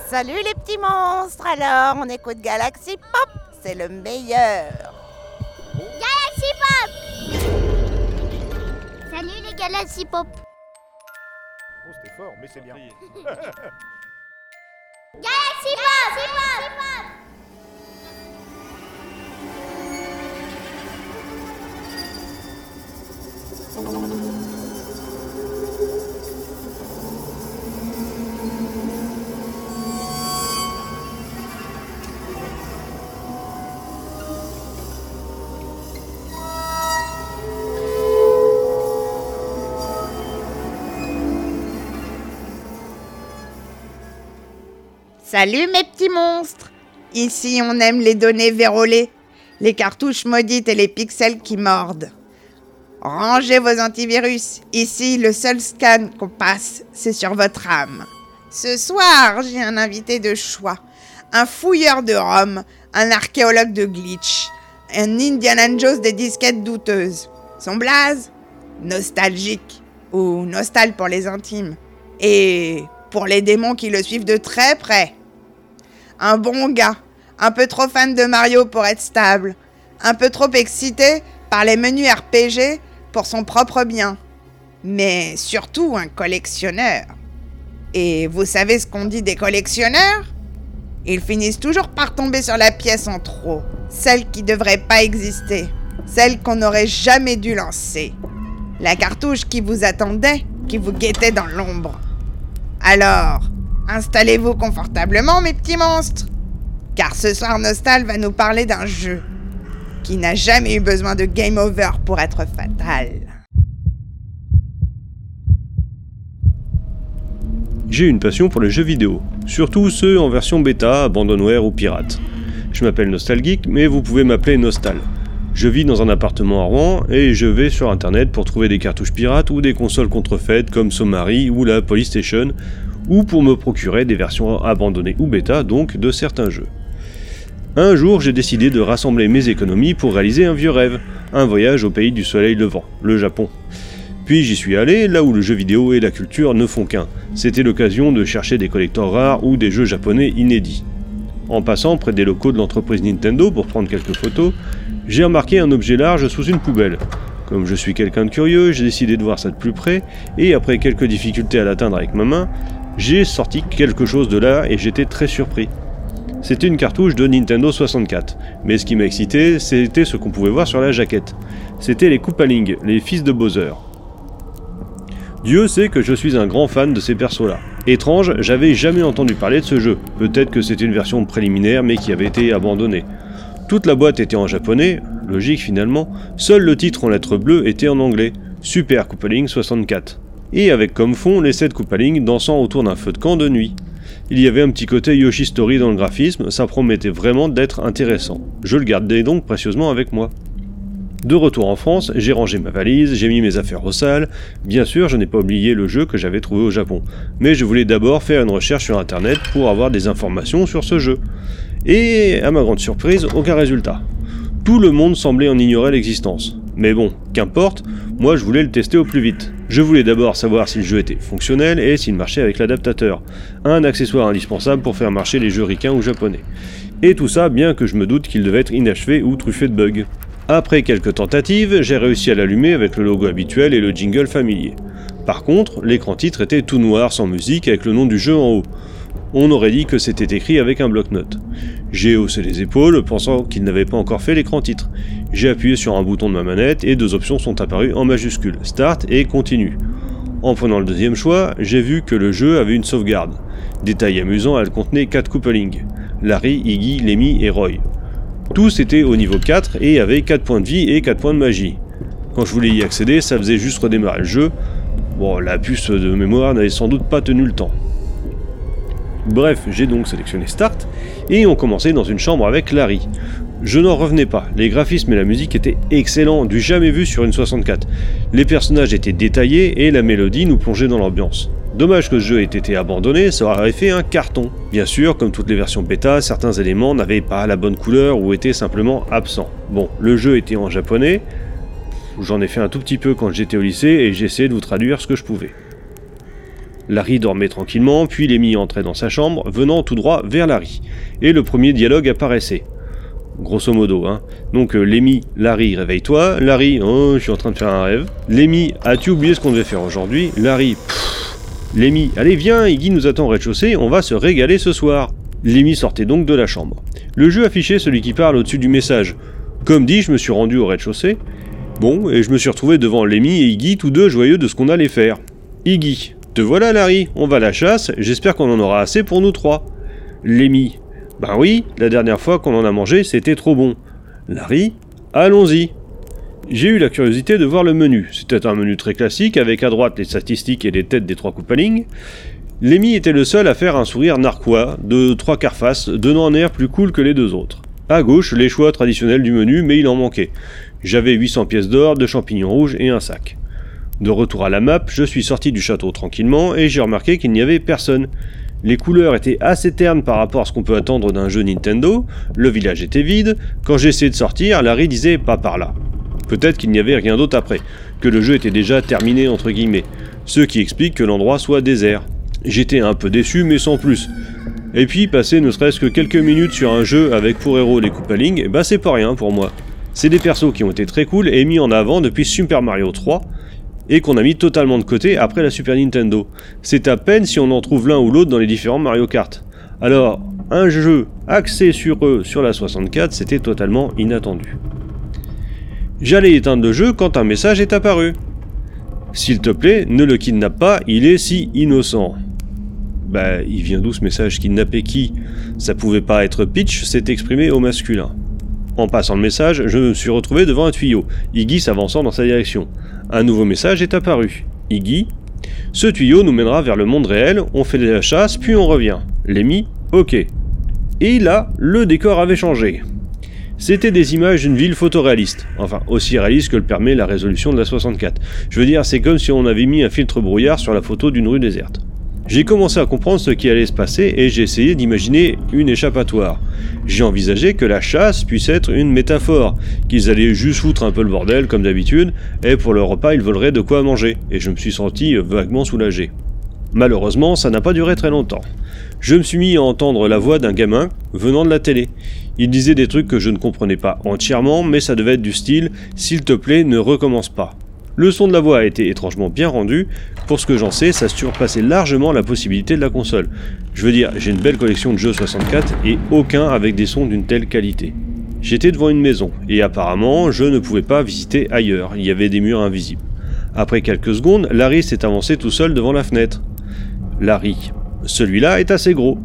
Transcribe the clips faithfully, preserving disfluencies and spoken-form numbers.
Salut les petits monstres, alors on écoute Galaxy Pop, c'est le meilleur. Galaxy Pop. Salut les Galaxy Pop. Oh, c'était fort, mais c'est bien. Galaxy Pop, Galaxy Pop. Salut mes petits monstres. Ici on aime les données vérolées, les cartouches maudites et les pixels qui mordent. Rangez vos antivirus, ici le seul scan qu'on passe, c'est sur votre âme. Ce soir, j'ai un invité de choix, un fouilleur de ROM, un archéologue de glitch, un Indiana Jones des disquettes douteuses. Son blaze ? Nostalgique, ou nostal pour les intimes, et pour les démons qui le suivent de très près. Un bon gars, un peu trop fan de Mario pour être stable, un peu trop excité par les menus R P G pour son propre bien, mais surtout un collectionneur. Et vous savez ce qu'on dit des collectionneurs ? Ils finissent toujours par tomber sur la pièce en trop, celle qui devrait pas exister, celle qu'on n'aurait jamais dû lancer, la cartouche qui vous attendait, qui vous guettait dans l'ombre. Alors, installez-vous confortablement mes petits monstres, car ce soir Nostal va nous parler d'un jeu qui n'a jamais eu besoin de game over pour être fatal. J'ai une passion pour les jeux vidéo, surtout ceux en version bêta, abandonware ou pirate. Je m'appelle Nostalgeek, mais vous pouvez m'appeler Nostal. Je vis dans un appartement à Rouen et je vais sur internet pour trouver des cartouches pirates ou des consoles contrefaites comme Somari ou la Polystation, ou pour me procurer des versions abandonnées ou bêta donc de certains jeux. Un jour, j'ai décidé de rassembler mes économies pour réaliser un vieux rêve, un voyage au pays du soleil levant, le Japon. Puis j'y suis allé, là où le jeu vidéo et la culture ne font qu'un. C'était l'occasion de chercher des collectors rares ou des jeux japonais inédits. En passant près des locaux de l'entreprise Nintendo pour prendre quelques photos, j'ai remarqué un objet large sous une poubelle. Comme je suis quelqu'un de curieux, j'ai décidé de voir ça de plus près, et après quelques difficultés à l'atteindre avec ma main, j'ai sorti quelque chose de là et j'étais très surpris. C'était une cartouche de Nintendo soixante-quatre, mais ce qui m'a excité, c'était ce qu'on pouvait voir sur la jaquette. C'était les Koopalings, les fils de Bowser. Dieu sait que je suis un grand fan de ces persos-là. Étrange, j'avais jamais entendu parler de ce jeu. Peut-être que c'était une version préliminaire mais qui avait été abandonnée. Toute la boîte était en japonais, logique finalement, seul le titre en lettres bleues était en anglais, Super Koopaling soixante-quatre. Et avec comme fond les sept Koopalings dansant autour d'un feu de camp de nuit. Il y avait un petit côté Yoshi Story dans le graphisme, ça promettait vraiment d'être intéressant. Je le gardais donc précieusement avec moi. De retour en France, j'ai rangé ma valise, j'ai mis mes affaires au sale. Bien sûr, je n'ai pas oublié le jeu que j'avais trouvé au Japon, mais je voulais d'abord faire une recherche sur internet pour avoir des informations sur ce jeu. Et à ma grande surprise, aucun résultat. Tout le monde semblait en ignorer l'existence. Mais bon, qu'importe, moi je voulais le tester au plus vite. Je voulais d'abord savoir si le jeu était fonctionnel et s'il marchait avec l'adaptateur, un accessoire indispensable pour faire marcher les jeux ricains ou japonais. Et tout ça bien que je me doute qu'il devait être inachevé ou truffé de bugs. Après quelques tentatives, j'ai réussi à l'allumer avec le logo habituel et le jingle familier. Par contre, l'écran titre était tout noir sans musique avec le nom du jeu en haut. On aurait dit que c'était écrit avec un bloc-notes. J'ai haussé les épaules, pensant qu'il n'avait pas encore fait l'écran titre. J'ai appuyé sur un bouton de ma manette et deux options sont apparues en majuscule, Start et Continue. En prenant le deuxième choix, j'ai vu que le jeu avait une sauvegarde. Détail amusant, elle contenait quatre Koopalings, Larry, Iggy, Lemmy et Roy. Tous étaient au niveau quatre et avaient quatre points de vie et quatre points de magie. Quand je voulais y accéder, ça faisait juste redémarrer le jeu. Bon, la puce de mémoire n'avait sans doute pas tenu le temps. Bref, j'ai donc sélectionné Start, et on commençait dans une chambre avec Larry. Je n'en revenais pas, les graphismes et la musique étaient excellents, du jamais vu sur une soixante-quatre. Les personnages étaient détaillés et la mélodie nous plongeait dans l'ambiance. Dommage que ce jeu ait été abandonné, ça aurait fait un carton. Bien sûr, comme toutes les versions bêta, certains éléments n'avaient pas la bonne couleur ou étaient simplement absents. Bon, le jeu était en japonais, j'en ai fait un tout petit peu quand j'étais au lycée et j'ai essayé de vous traduire ce que je pouvais. Larry dormait tranquillement, puis Lemmy entrait dans sa chambre, venant tout droit vers Larry. Et le premier dialogue apparaissait. Grosso modo, hein. Donc euh, Lemmy, Larry, réveille-toi. Larry, oh, je suis en train de faire un rêve. Lemmy, as-tu oublié ce qu'on devait faire aujourd'hui? Larry, pfff. Lemmy, allez viens, Iggy nous attend au rez-de-chaussée, on va se régaler ce soir. Lemmy sortait donc de la chambre. Le jeu affichait celui qui parle au-dessus du message. Comme dit, je me suis rendu au rez-de-chaussée. Bon, et je me suis retrouvé devant Lemmy et Iggy, tous deux joyeux de ce qu'on allait faire. Iggy, te voilà Larry, on va à la chasse, j'espère qu'on en aura assez pour nous trois. Lemmy, ben oui, la dernière fois qu'on en a mangé, c'était trop bon. Larry, allons-y. J'ai eu la curiosité de voir le menu. C'était un menu très classique, avec à droite les statistiques et les têtes des trois Koopalings. Lemmy était le seul à faire un sourire narquois, de trois quarts face, donnant un air plus cool que les deux autres. À gauche, les choix traditionnels du menu, mais il en manquait. J'avais huit cents pièces d'or, deux champignons rouges et un sac. De retour à la map, je suis sorti du château tranquillement et j'ai remarqué qu'il n'y avait personne. Les couleurs étaient assez ternes par rapport à ce qu'on peut attendre d'un jeu Nintendo, le village était vide, quand j'ai essayé de sortir, Larry disait « pas par là ». Peut-être qu'il n'y avait rien d'autre après, que le jeu était déjà terminé entre guillemets, ce qui explique que l'endroit soit désert. J'étais un peu déçu mais sans plus. Et puis passer ne serait-ce que quelques minutes sur un jeu avec pour héros les Koopalings, bah c'est pas rien pour moi. C'est des persos qui ont été très cool et mis en avant depuis Super Mario trois, et qu'on a mis totalement de côté après la Super Nintendo. C'est à peine si on en trouve l'un ou l'autre dans les différents Mario Kart. Alors, un jeu axé sur eux sur la soixante-quatre, c'était totalement inattendu. J'allais éteindre le jeu quand un message est apparu. S'il te plaît, ne le kidnappe pas, il est si innocent. Bah, il vient d'où ce message? Kidnapper qui? Ça pouvait pas être Peach, c'est exprimé au masculin. En passant le message, je me suis retrouvé devant un tuyau, Iggy s'avançant dans sa direction. Un nouveau message est apparu. Iggy, ce tuyau nous mènera vers le monde réel, on fait de la chasse, puis on revient. Lemmy, ok. Et là, le décor avait changé. C'était des images d'une ville photoréaliste, enfin aussi réaliste que le permet la résolution de la soixante-quatre. Je veux dire, c'est comme si on avait mis un filtre brouillard sur la photo d'une rue déserte. J'ai commencé à comprendre ce qui allait se passer et j'ai essayé d'imaginer une échappatoire. J'ai envisagé que la chasse puisse être une métaphore, qu'ils allaient juste foutre un peu le bordel comme d'habitude, et pour le repas ils voleraient de quoi manger, et je me suis senti vaguement soulagé. Malheureusement, ça n'a pas duré très longtemps. Je me suis mis à entendre la voix d'un gamin venant de la télé. Il disait des trucs que je ne comprenais pas entièrement, mais ça devait être du style « S'il te plaît, ne recommence pas ». Le son de la voix a été étrangement bien rendu, pour ce que j'en sais, ça surpassait largement la possibilité de la console. Je veux dire, j'ai une belle collection de jeux soixante-quatre et aucun avec des sons d'une telle qualité. J'étais devant une maison, et apparemment, je ne pouvais pas visiter ailleurs, il y avait des murs invisibles. Après quelques secondes, Larry s'est avancé tout seul devant la fenêtre. Larry, celui-là est assez gros.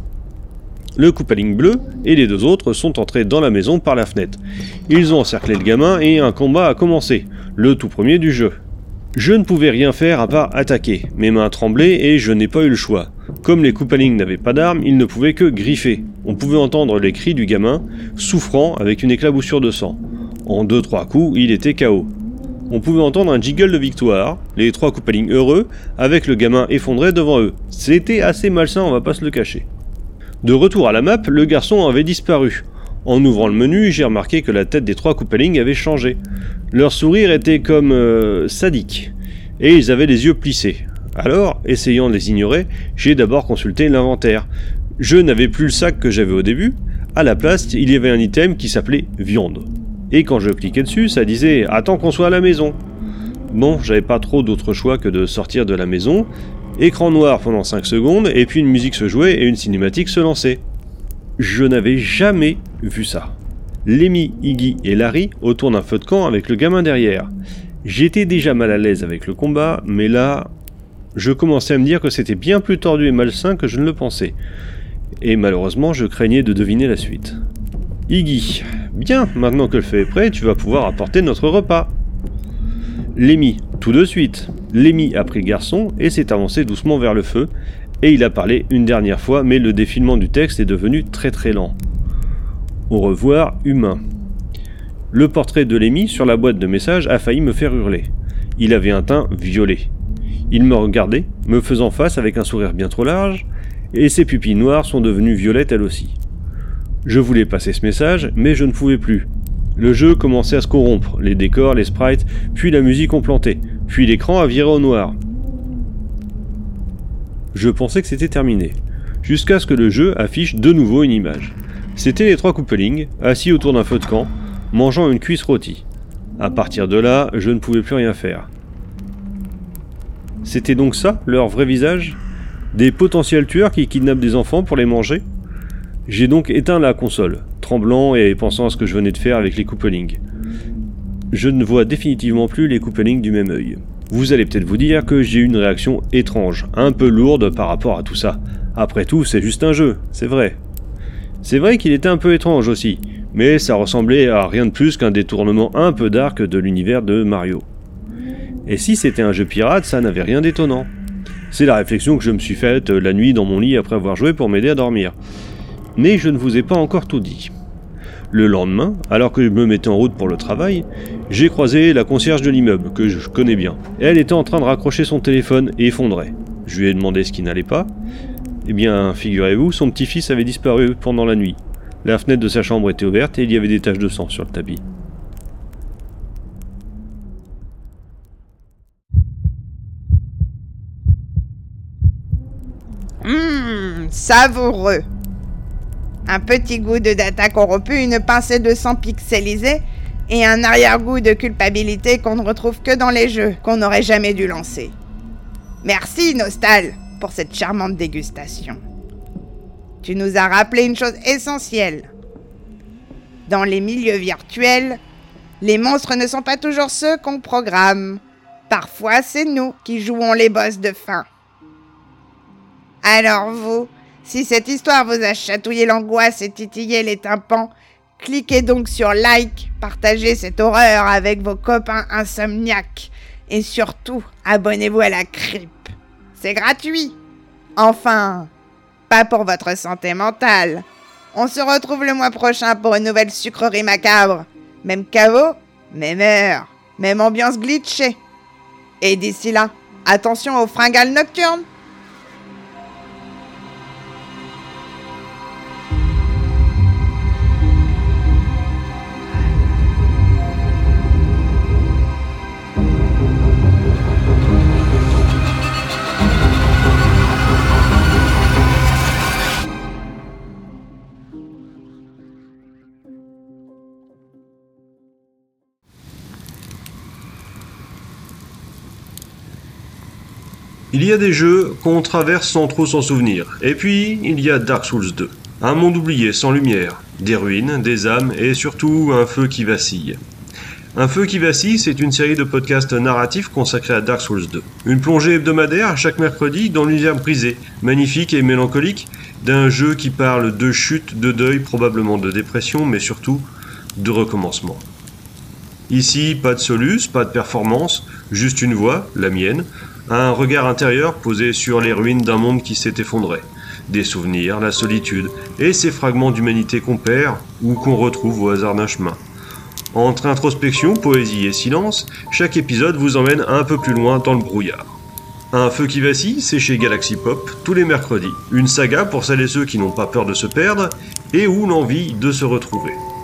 Le Koopaling bleu et les deux autres sont entrés dans la maison par la fenêtre. Ils ont encerclé le gamin et un combat a commencé, le tout premier du jeu. Je ne pouvais rien faire à part attaquer, mes mains tremblaient et je n'ai pas eu le choix. Comme les Koopaling n'avaient pas d'armes, ils ne pouvaient que griffer. On pouvait entendre les cris du gamin, souffrant avec une éclaboussure de sang. En deux trois coups, il était K O. On pouvait entendre un jiggle de victoire, les trois Koopaling heureux, avec le gamin effondré devant eux. C'était assez malsain, on va pas se le cacher. De retour à la map, le garçon avait disparu. En ouvrant le menu, j'ai remarqué que la tête des trois Koopaling avait changé. Leur sourire était comme euh, sadique, et ils avaient les yeux plissés. Alors, essayant de les ignorer, j'ai d'abord consulté l'inventaire. Je n'avais plus le sac que j'avais au début, à la place, il y avait un item qui s'appelait viande. Et quand je cliquais dessus, ça disait « Attends qu'on soit à la maison ». Bon, j'avais pas trop d'autre choix que de sortir de la maison. Écran noir pendant cinq secondes, et puis une musique se jouait et une cinématique se lançait. Je n'avais jamais vu ça. Lemmy, Iggy et Larry autour d'un feu de camp avec le gamin derrière. J'étais déjà mal à l'aise avec le combat, mais là, je commençais à me dire que c'était bien plus tordu et malsain que je ne le pensais. Et malheureusement, je craignais de deviner la suite. Iggy, bien, maintenant que le feu est prêt, tu vas pouvoir apporter notre repas. Lemmy, tout de suite. Lemmy a pris le garçon et s'est avancé doucement vers le feu, et il a parlé une dernière fois, mais le défilement du texte est devenu très très lent. Au revoir, humain. Le portrait de Lemmy sur la boîte de messages a failli me faire hurler. Il avait un teint violet. Il me regardait, me faisant face avec un sourire bien trop large, et ses pupilles noires sont devenues violettes elles aussi. Je voulais passer ce message, mais je ne pouvais plus. Le jeu commençait à se corrompre, les décors, les sprites, puis la musique ont planté, puis l'écran a viré au noir. Je pensais que c'était terminé, jusqu'à ce que le jeu affiche de nouveau une image. C'était les trois Koopalings, assis autour d'un feu de camp, mangeant une cuisse rôtie. À partir de là, je ne pouvais plus rien faire. C'était donc ça, leur vrai visage ? Des potentiels tueurs qui kidnappent des enfants pour les manger ? J'ai donc éteint la console, tremblant et pensant à ce que je venais de faire avec les Koopalings. Je ne vois définitivement plus les Koopalings du même œil. Vous allez peut-être vous dire que j'ai eu une réaction étrange, un peu lourde par rapport à tout ça. Après tout, c'est juste un jeu, c'est vrai. C'est vrai qu'il était un peu étrange aussi, mais ça ressemblait à rien de plus qu'un détournement un peu dark de l'univers de Mario. Et si c'était un jeu pirate, ça n'avait rien d'étonnant. C'est la réflexion que je me suis faite la nuit dans mon lit après avoir joué pour m'aider à dormir. Mais je ne vous ai pas encore tout dit. Le lendemain, alors que je me mettais en route pour le travail, j'ai croisé la concierge de l'immeuble, que je connais bien. Elle était en train de raccrocher son téléphone et effondrait. Je lui ai demandé ce qui n'allait pas. Eh bien, figurez-vous, son petit-fils avait disparu pendant la nuit. La fenêtre de sa chambre était ouverte et il y avait des taches de sang sur le tapis. Hum, savoureux. Un petit goût de data corrompue, une pincée de sang pixelisé et un arrière-goût de culpabilité qu'on ne retrouve que dans les jeux qu'on n'aurait jamais dû lancer. Merci, Nostal, pour cette charmante dégustation. Tu nous as rappelé une chose essentielle. Dans les milieux virtuels, les monstres ne sont pas toujours ceux qu'on programme. Parfois, c'est nous qui jouons les boss de fin. Alors vous, si cette histoire vous a chatouillé l'angoisse et titillé les tympans, cliquez donc sur like, partagez cette horreur avec vos copains insomniaques et surtout, abonnez-vous à la Cryp. C'est gratuit. Enfin, pas pour votre santé mentale. On se retrouve le mois prochain pour une nouvelle sucrerie macabre. Même caveau, même heure, même ambiance glitchée. Et d'ici là, attention aux fringales nocturnes. Il y a des jeux qu'on traverse sans trop s'en souvenir, et puis il y a Dark Souls deux. Un monde oublié sans lumière, des ruines, des âmes et surtout un feu qui vacille. Un feu qui vacille, c'est une série de podcasts narratifs consacrés à Dark Souls deux. Une plongée hebdomadaire chaque mercredi dans l'univers brisé, magnifique et mélancolique, d'un jeu qui parle de chute, de deuil, probablement de dépression, mais surtout de recommencement. Ici, pas de solus, pas de performance, juste une voix, la mienne, un regard intérieur posé sur les ruines d'un monde qui s'est effondré. Des souvenirs, la solitude et ces fragments d'humanité qu'on perd ou qu'on retrouve au hasard d'un chemin. Entre introspection, poésie et silence, chaque épisode vous emmène un peu plus loin dans le brouillard. Un feu qui vacille, c'est chez Galaxy Pop, tous les mercredis. Une saga pour celles et ceux qui n'ont pas peur de se perdre et ou l'envie de se retrouver.